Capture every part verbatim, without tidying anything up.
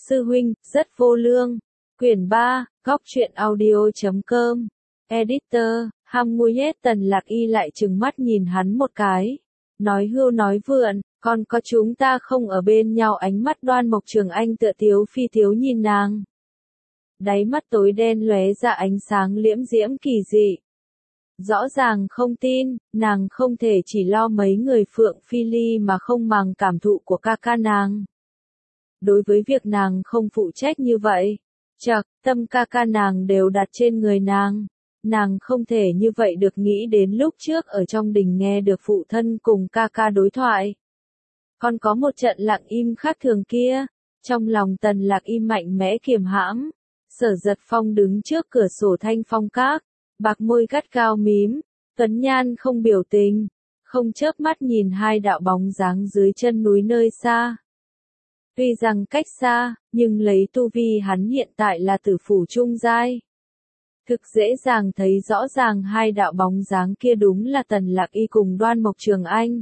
Sư huynh, rất vô lương. Quyển ba, góc truyện audio chấm com. Editor, ham ngui hết. Tần Lạc Y lại trừng mắt nhìn hắn một cái. Nói hưu nói vượn, còn có chúng ta không ở bên nhau. Ánh mắt Đoan Mộc Trường Anh tựa tiếu phi tiếu nhìn nàng. Đáy mắt tối đen lóe ra ánh sáng liễm diễm kỳ dị. Rõ ràng không tin, nàng không thể chỉ lo mấy người Phượng Phi Ly mà không màng cảm thụ của ca ca nàng. Đối với việc nàng không phụ trách như vậy, chật, tâm ca ca nàng đều đặt trên người nàng. Nàng không thể như vậy được nghĩ đến lúc trước ở trong đình nghe được phụ thân cùng ca ca đối thoại. Còn có một trận lặng im khác thường kia, trong lòng Tần Lạc Y mạnh mẽ kiềm hãm. Sở Giật Phong đứng trước cửa sổ thanh phong các, bạc môi gắt cao mím, tuấn nhan không biểu tình, không chớp mắt nhìn hai đạo bóng dáng dưới chân núi nơi xa. Tuy rằng cách xa, nhưng lấy tu vi hắn hiện tại là tử phủ trung giai. Thực dễ dàng thấy rõ ràng hai đạo bóng dáng kia đúng là Tần Lạc Y cùng Đoan Mộc Trường Anh.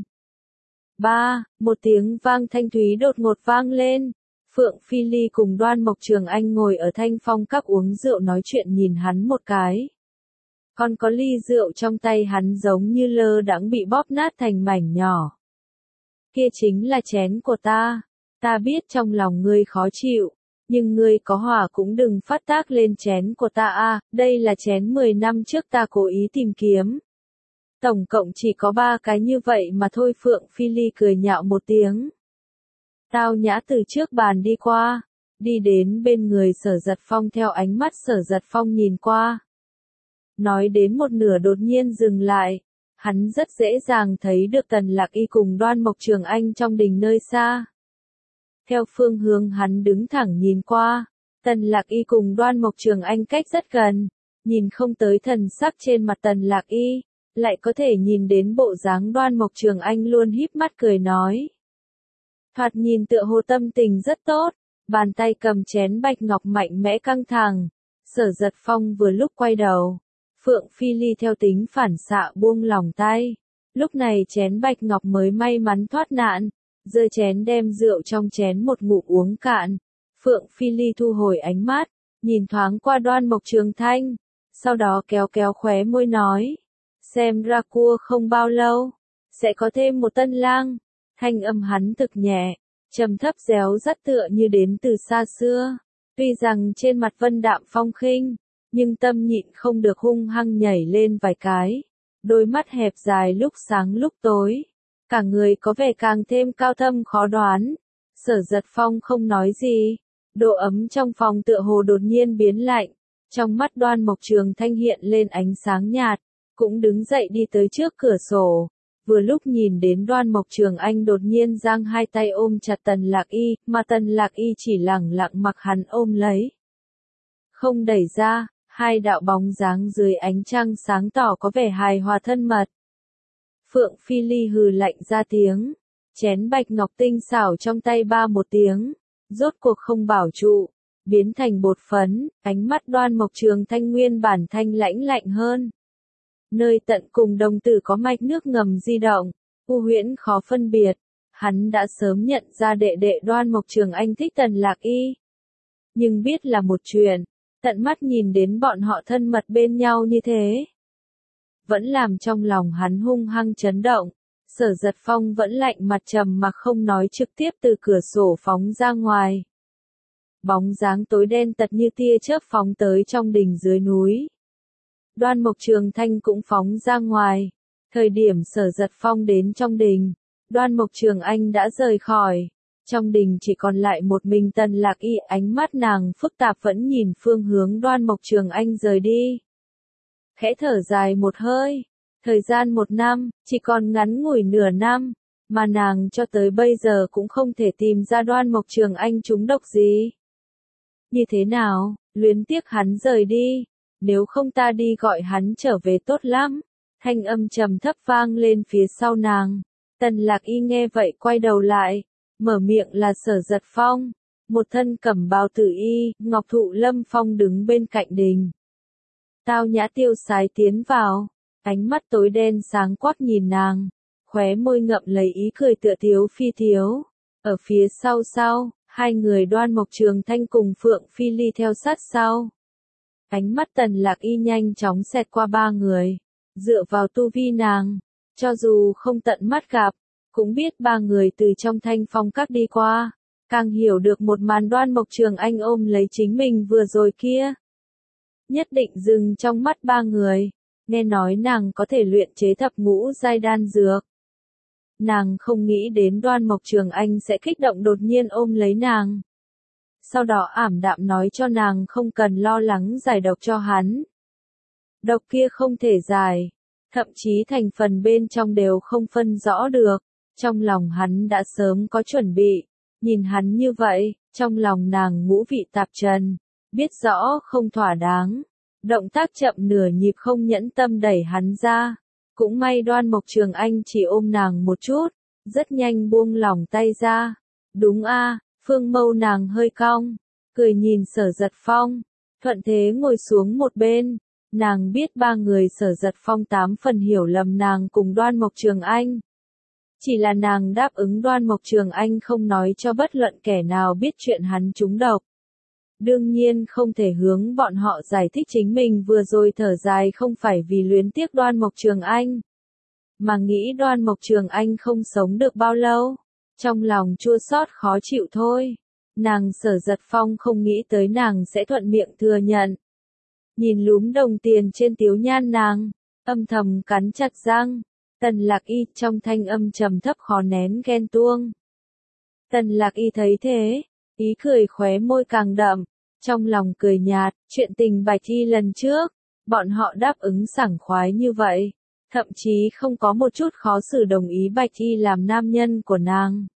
Ba, một tiếng vang thanh thúy đột ngột vang lên. Phượng Phi Ly cùng Đoan Mộc Trường Anh ngồi ở thanh phong các uống rượu nói chuyện nhìn hắn một cái. Còn có ly rượu trong tay hắn giống như lơ đãng bị bóp nát thành mảnh nhỏ. Kia chính là chén của ta. Ta biết trong lòng ngươi khó chịu, nhưng ngươi có hỏa cũng đừng phát tác lên chén của ta a. Đây là chén mười năm trước ta cố ý tìm kiếm. Tổng cộng chỉ có ba cái như vậy mà thôi. Phượng Phi Ly cười nhạo một tiếng. Tao nhã từ trước bàn đi qua, đi đến bên người Sở Giật Phong theo ánh mắt Sở Giật Phong nhìn qua. Nói đến một nửa đột nhiên dừng lại, hắn rất dễ dàng thấy được Tần Lạc Y cùng Đoan Mộc Trường Anh trong đình nơi xa. Theo phương hướng hắn đứng thẳng nhìn qua, Tần Lạc Y cùng Đoan Mộc Trường Anh cách rất gần, nhìn không tới thần sắc trên mặt Tần Lạc Y, lại có thể nhìn đến bộ dáng Đoan Mộc Trường Anh luôn híp mắt cười nói. Thoạt nhìn tựa hồ tâm tình rất tốt, bàn tay cầm chén bạch ngọc mạnh mẽ căng thẳng. Sở Giật Phong vừa lúc quay đầu, Phượng Phi Ly theo tính phản xạ buông lỏng tay. Lúc này chén bạch ngọc mới may mắn thoát nạn, giơ chén đem rượu trong chén một ngụm uống cạn. Phượng Phi Ly thu hồi ánh mắt, nhìn thoáng qua Đoan Mộc Trường Thanh, sau đó kéo kéo khóe môi nói, xem ra cua không bao lâu, sẽ có thêm một tân lang. Thanh âm hắn thực nhẹ, trầm thấp réo rắt tựa như đến từ xa xưa. Tuy rằng trên mặt vân đạm phong khinh, nhưng tâm nhịn không được hung hăng nhảy lên vài cái. Đôi mắt hẹp dài lúc sáng lúc tối. Cả người có vẻ càng thêm cao thâm khó đoán. Sở Giật Phong không nói gì. Độ ấm trong phòng tựa hồ đột nhiên biến lạnh. Trong mắt Đoan Mộc Trường Thanh hiện lên ánh sáng nhạt. Cũng đứng dậy đi tới trước cửa sổ. Vừa lúc nhìn đến Đoan Mộc Trường Anh đột nhiên giang hai tay ôm chặt Tần Lạc Y, mà Tần Lạc Y chỉ lẳng lặng mặc hắn ôm lấy. Không đẩy ra, hai đạo bóng dáng dưới ánh trăng sáng tỏ có vẻ hài hòa thân mật. Phượng Phi Ly hừ lạnh ra tiếng, chén bạch ngọc tinh xảo trong tay ba một tiếng, rốt cuộc không bảo trụ, biến thành bột phấn, ánh mắt Đoan Mộc Trường Thanh nguyên bản thanh lãnh lạnh hơn. Nơi tận cùng đồng tử có mạch nước ngầm di động, u huyễn khó phân biệt, hắn đã sớm nhận ra đệ đệ Đoan Mộc Trường Anh thích Tần Lạc Y. Nhưng biết là một chuyện, tận mắt nhìn đến bọn họ thân mật bên nhau như thế, vẫn làm trong lòng hắn hung hăng chấn động. Sở Giật Phong vẫn lạnh mặt trầm mặc không nói, trực tiếp từ cửa sổ phóng ra ngoài. Bóng dáng tối đen tật như tia chớp phóng tới trong đình dưới núi. Đoan Mộc Trường Thanh cũng phóng ra ngoài. Thời điểm Sở Giật Phong đến trong đình, Đoan Mộc Trường Anh đã rời khỏi. Trong đình chỉ còn lại một mình Tần Lạc Y, ánh mắt nàng phức tạp vẫn nhìn phương hướng Đoan Mộc Trường Anh rời đi. Khẽ thở dài một hơi. Thời gian một năm, chỉ còn ngắn ngủi nửa năm, mà nàng cho tới bây giờ cũng không thể tìm ra Đoan Mộc Trường Anh trúng độc gì. Như thế nào, luyến tiếc hắn rời đi. Nếu không ta đi gọi hắn trở về tốt lắm. Thanh âm trầm thấp vang lên phía sau nàng. Tần Lạc Y nghe vậy quay đầu lại. Mở miệng là Sở Giật Phong. Một thân cẩm bào tử y, ngọc thụ lâm phong đứng bên cạnh đình. Tao nhã tiêu sái tiến vào. Ánh mắt tối đen sáng quắc nhìn nàng. Khóe môi ngậm lấy ý cười tựa thiếu phi thiếu. Ở phía sau sau, Hai người Đoan Mộc Trường Thanh cùng Phượng Phi Ly theo sát sau. Ánh mắt Tần Lạc Y nhanh chóng xẹt qua ba người. Dựa vào tu vi nàng, cho dù không tận mắt gặp, cũng biết ba người từ trong Thanh Phong Các đi qua. Càng hiểu được một màn Đoan Mộc Trường Anh ôm lấy chính mình vừa rồi kia. Nhất định dừng trong mắt ba người. Nghe nói nàng có thể luyện chế thập ngũ giai đan dược. Nàng không nghĩ đến Đoan Mộc Trường Anh sẽ kích động đột nhiên ôm lấy nàng. Sau đó ảm đạm nói cho nàng không cần lo lắng giải độc cho hắn. Độc kia không thể giải, thậm chí thành phần bên trong đều không phân rõ được. Trong lòng hắn đã sớm có chuẩn bị, nhìn hắn như vậy, trong lòng nàng ngũ vị tạp trần, biết rõ không thỏa đáng. Động tác chậm nửa nhịp không nhẫn tâm đẩy hắn ra. Cũng may Đoan Mộc Trường Anh chỉ ôm nàng một chút, rất nhanh buông lỏng tay ra. Đúng a, phương mâu nàng hơi cong, cười nhìn Sở Giật Phong, thuận thế ngồi xuống một bên. Nàng biết ba người Sở Giật Phong tám phần hiểu lầm nàng cùng Đoan Mộc Trường Anh. Chỉ là nàng đáp ứng Đoan Mộc Trường Anh không nói cho bất luận kẻ nào biết chuyện hắn trúng độc. Đương nhiên không thể hướng bọn họ giải thích chính mình vừa rồi thở dài không phải vì luyến tiếc Đoan Mộc Trường Anh, mà nghĩ Đoan Mộc Trường Anh không sống được bao lâu. Trong lòng chua xót khó chịu thôi. Nàng Sở Giật Phong không nghĩ tới nàng sẽ thuận miệng thừa nhận. Nhìn lúm đồng tiền trên tiếu nhan nàng, âm thầm cắn chặt răng. Tần Lạc Y trong thanh âm trầm thấp khó nén ghen tuông. Tần Lạc Y thấy thế, ý cười khóe môi càng đậm, trong lòng cười nhạt, chuyện tình Bạch Y lần trước, bọn họ đáp ứng sảng khoái như vậy, thậm chí không có một chút khó xử đồng ý Bạch Y làm nam nhân của nàng.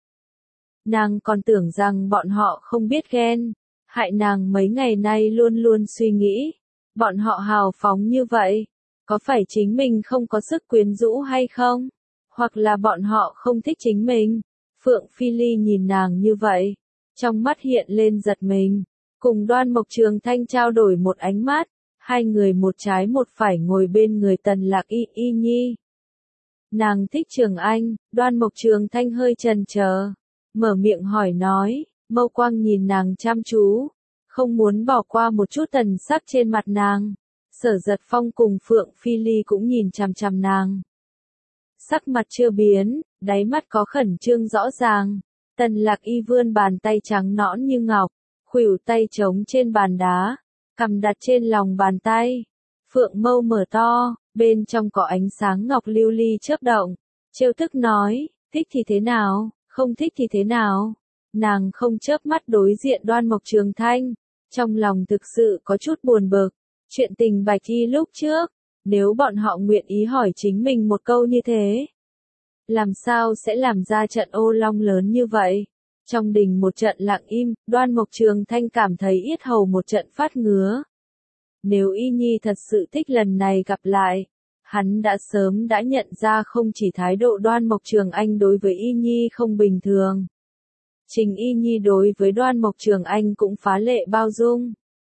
Nàng còn tưởng rằng bọn họ không biết ghen, hại nàng mấy ngày nay luôn luôn suy nghĩ, bọn họ hào phóng như vậy, có phải chính mình không có sức quyến rũ hay không? Hoặc là bọn họ không thích chính mình? Phượng Phi Ly nhìn nàng như vậy, trong mắt hiện lên giật mình, cùng Đoan Mộc Trường Thanh trao đổi một ánh mắt, hai người một trái một phải ngồi bên người Tần Lạc Y Y Nhi. Nàng thích Trường Anh, Đoan Mộc Trường Thanh hơi chần chờ, mở miệng hỏi nói, mâu quang nhìn nàng chăm chú, không muốn bỏ qua một chút tần sắc trên mặt nàng. Sở Giật Phong cùng Phượng Phi Ly cũng nhìn chằm chằm nàng. Sắc mặt chưa biến, đáy mắt có khẩn trương rõ ràng. Tần Lạc Y vươn bàn tay trắng nõn như ngọc, khuỷu tay trống trên bàn đá, cầm đặt trên lòng bàn tay. Phượng mâu mở to, bên trong có ánh sáng ngọc lưu ly chớp động. Trêu tức nói, thích thì thế nào, không thích thì thế nào. Nàng không chớp mắt đối diện Đoan Mộc Trường Thanh, trong lòng thực sự có chút buồn bực. Chuyện tình Bạch Y lúc trước, nếu bọn họ nguyện ý hỏi chính mình một câu như thế, làm sao sẽ làm ra trận ô long lớn như vậy? Trong đình một trận lặng im, Đoan Mộc Trường Thanh cảm thấy yết hầu một trận phát ngứa. Nếu Y Nhi thật sự thích lần này gặp lại, hắn đã sớm đã nhận ra không chỉ thái độ Đoan Mộc Trường Anh đối với Y Nhi không bình thường. Trình Y Nhi đối với Đoan Mộc Trường Anh cũng phá lệ bao dung.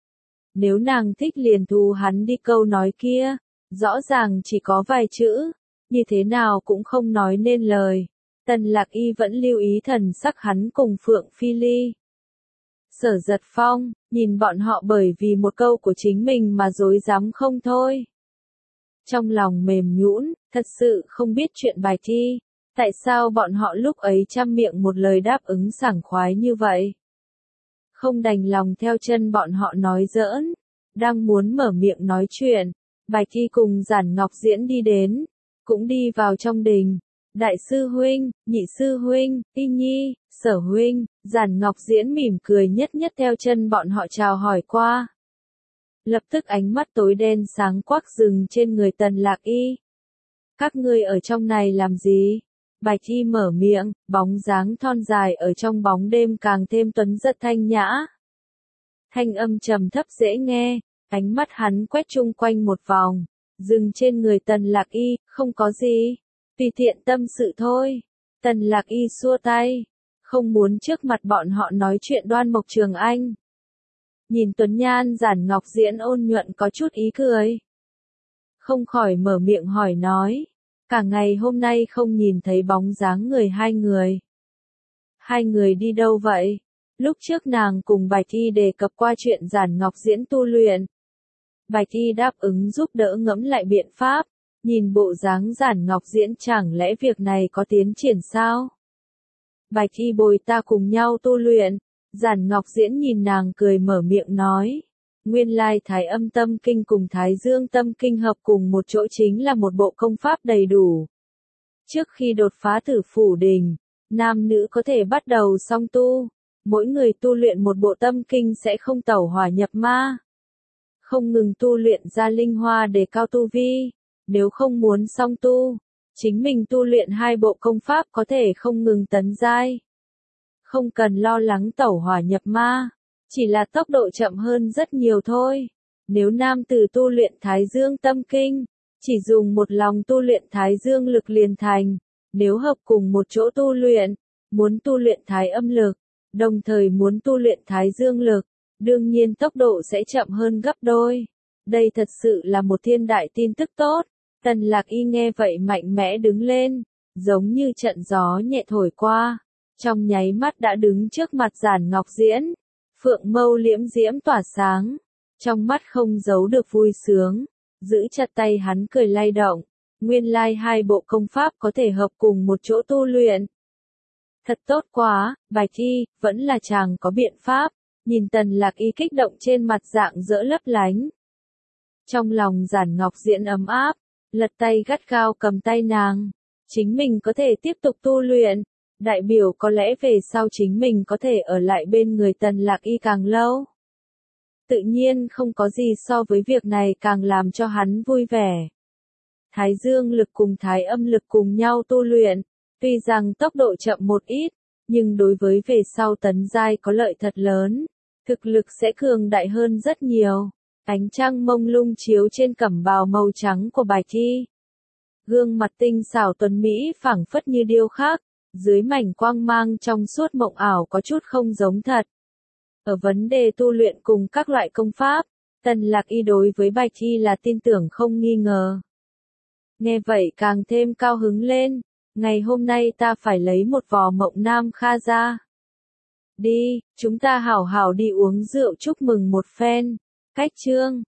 Nếu nàng thích liền thu hắn đi câu nói kia, rõ ràng chỉ có vài chữ, như thế nào cũng không nói nên lời. Tần Lạc Y vẫn lưu ý thần sắc hắn cùng Phượng Phi Ly. Sở Giật Phong, nhìn bọn họ bởi vì một câu của chính mình mà dối dám không thôi. Trong lòng mềm nhũn, thật sự không biết chuyện Bạch Y, tại sao bọn họ lúc ấy trăm miệng một lời đáp ứng sảng khoái như vậy. Không đành lòng theo chân bọn họ nói giỡn, đang muốn mở miệng nói chuyện, Bạch Y cùng Giản Ngọc Diễn đi đến, cũng đi vào trong đình. Đại sư huynh, nhị sư huynh, Y Nhi, Sở huynh, Giản Ngọc Diễn mỉm cười nhất nhất theo chân bọn họ chào hỏi qua. Lập tức ánh mắt tối đen sáng quắc dừng trên người Tần Lạc Y. Các ngươi ở trong này làm gì? Bạch Y mở miệng, bóng dáng thon dài ở trong bóng đêm càng thêm tuấn giật thanh nhã. Thanh âm trầm thấp dễ nghe, ánh mắt hắn quét chung quanh một vòng, dừng trên người Tần Lạc Y, không có gì, tùy tiện tâm sự thôi. Tần Lạc Y xua tay, không muốn trước mặt bọn họ nói chuyện Đoan Mộc Trường Anh. Nhìn Tuấn Nhan Giản Ngọc Diễn ôn nhuận có chút ý cười. Không khỏi mở miệng hỏi nói, cả ngày hôm nay không nhìn thấy bóng dáng người hai người. Hai người đi đâu vậy? Lúc trước nàng cùng Bạch Y đề cập qua chuyện Giản Ngọc Diễn tu luyện. Bạch Y đáp ứng giúp đỡ ngẫm lại biện pháp, nhìn bộ dáng Giản Ngọc Diễn chẳng lẽ việc này có tiến triển sao? Bạch Y bồi ta cùng nhau tu luyện, Giản Ngọc Diễn nhìn nàng cười mở miệng nói. Nguyên lai Thái Âm Tâm Kinh cùng Thái Dương Tâm Kinh hợp cùng một chỗ chính là một bộ công pháp đầy đủ. Trước khi đột phá Tử Phủ Đình, nam nữ có thể bắt đầu song tu, mỗi người tu luyện một bộ tâm kinh sẽ không tẩu hỏa nhập ma. Không ngừng tu luyện ra linh hoa để cao tu vi, nếu không muốn song tu, chính mình tu luyện hai bộ công pháp có thể không ngừng tấn giai. Không cần lo lắng tẩu hỏa nhập ma, chỉ là tốc độ chậm hơn rất nhiều thôi. Nếu nam tử tu luyện Thái Dương Tâm Kinh, chỉ dùng một lòng tu luyện Thái Dương lực liền thành, nếu hợp cùng một chỗ tu luyện, muốn tu luyện Thái Âm lực, đồng thời muốn tu luyện Thái Dương lực, đương nhiên tốc độ sẽ chậm hơn gấp đôi. Đây thật sự là một thiên đại tin tức tốt. Tần Lạc Y nghe vậy mạnh mẽ đứng lên, giống như trận gió nhẹ thổi qua, trong nháy mắt đã đứng trước mặt Giản Ngọc Diễn. Phượng mâu liễm diễm tỏa sáng, trong mắt không giấu được vui sướng, giữ chặt tay hắn cười lay động. Nguyên lai hai bộ công pháp có thể hợp cùng một chỗ tu luyện. Thật tốt quá, Bạch Y, vẫn là chàng có biện pháp. Nhìn Tần Lạc Y kích động trên mặt dạng dỡ lấp lánh. Trong lòng Giản Ngọc Diễn ấm áp, lật tay gắt gao cầm tay nàng. Chính mình có thể tiếp tục tu luyện, đại biểu có lẽ về sau chính mình có thể ở lại bên người Tần Lạc Y càng lâu. Tự nhiên không có gì so với việc này càng làm cho hắn vui vẻ. Thái Dương lực cùng Thái Âm lực cùng nhau tu luyện, tuy rằng tốc độ chậm một ít, nhưng đối với về sau tấn giai có lợi thật lớn, thực lực sẽ cường đại hơn rất nhiều. Ánh trăng mông lung chiếu trên cẩm bào màu trắng của Bạch Y. Gương mặt tinh xảo tuấn mỹ phảng phất như điêu khắc, dưới mảnh quang mang trong suốt mộng ảo có chút không giống thật. Ở vấn đề tu luyện cùng các loại công pháp, Tần Lạc Y đối với Bạch Y là tin tưởng không nghi ngờ. Nghe vậy càng thêm cao hứng lên, ngày hôm nay ta phải lấy một vò Mộng Nam Kha ra. Đi, chúng ta hảo hảo đi uống rượu chúc mừng một phen. Cách chương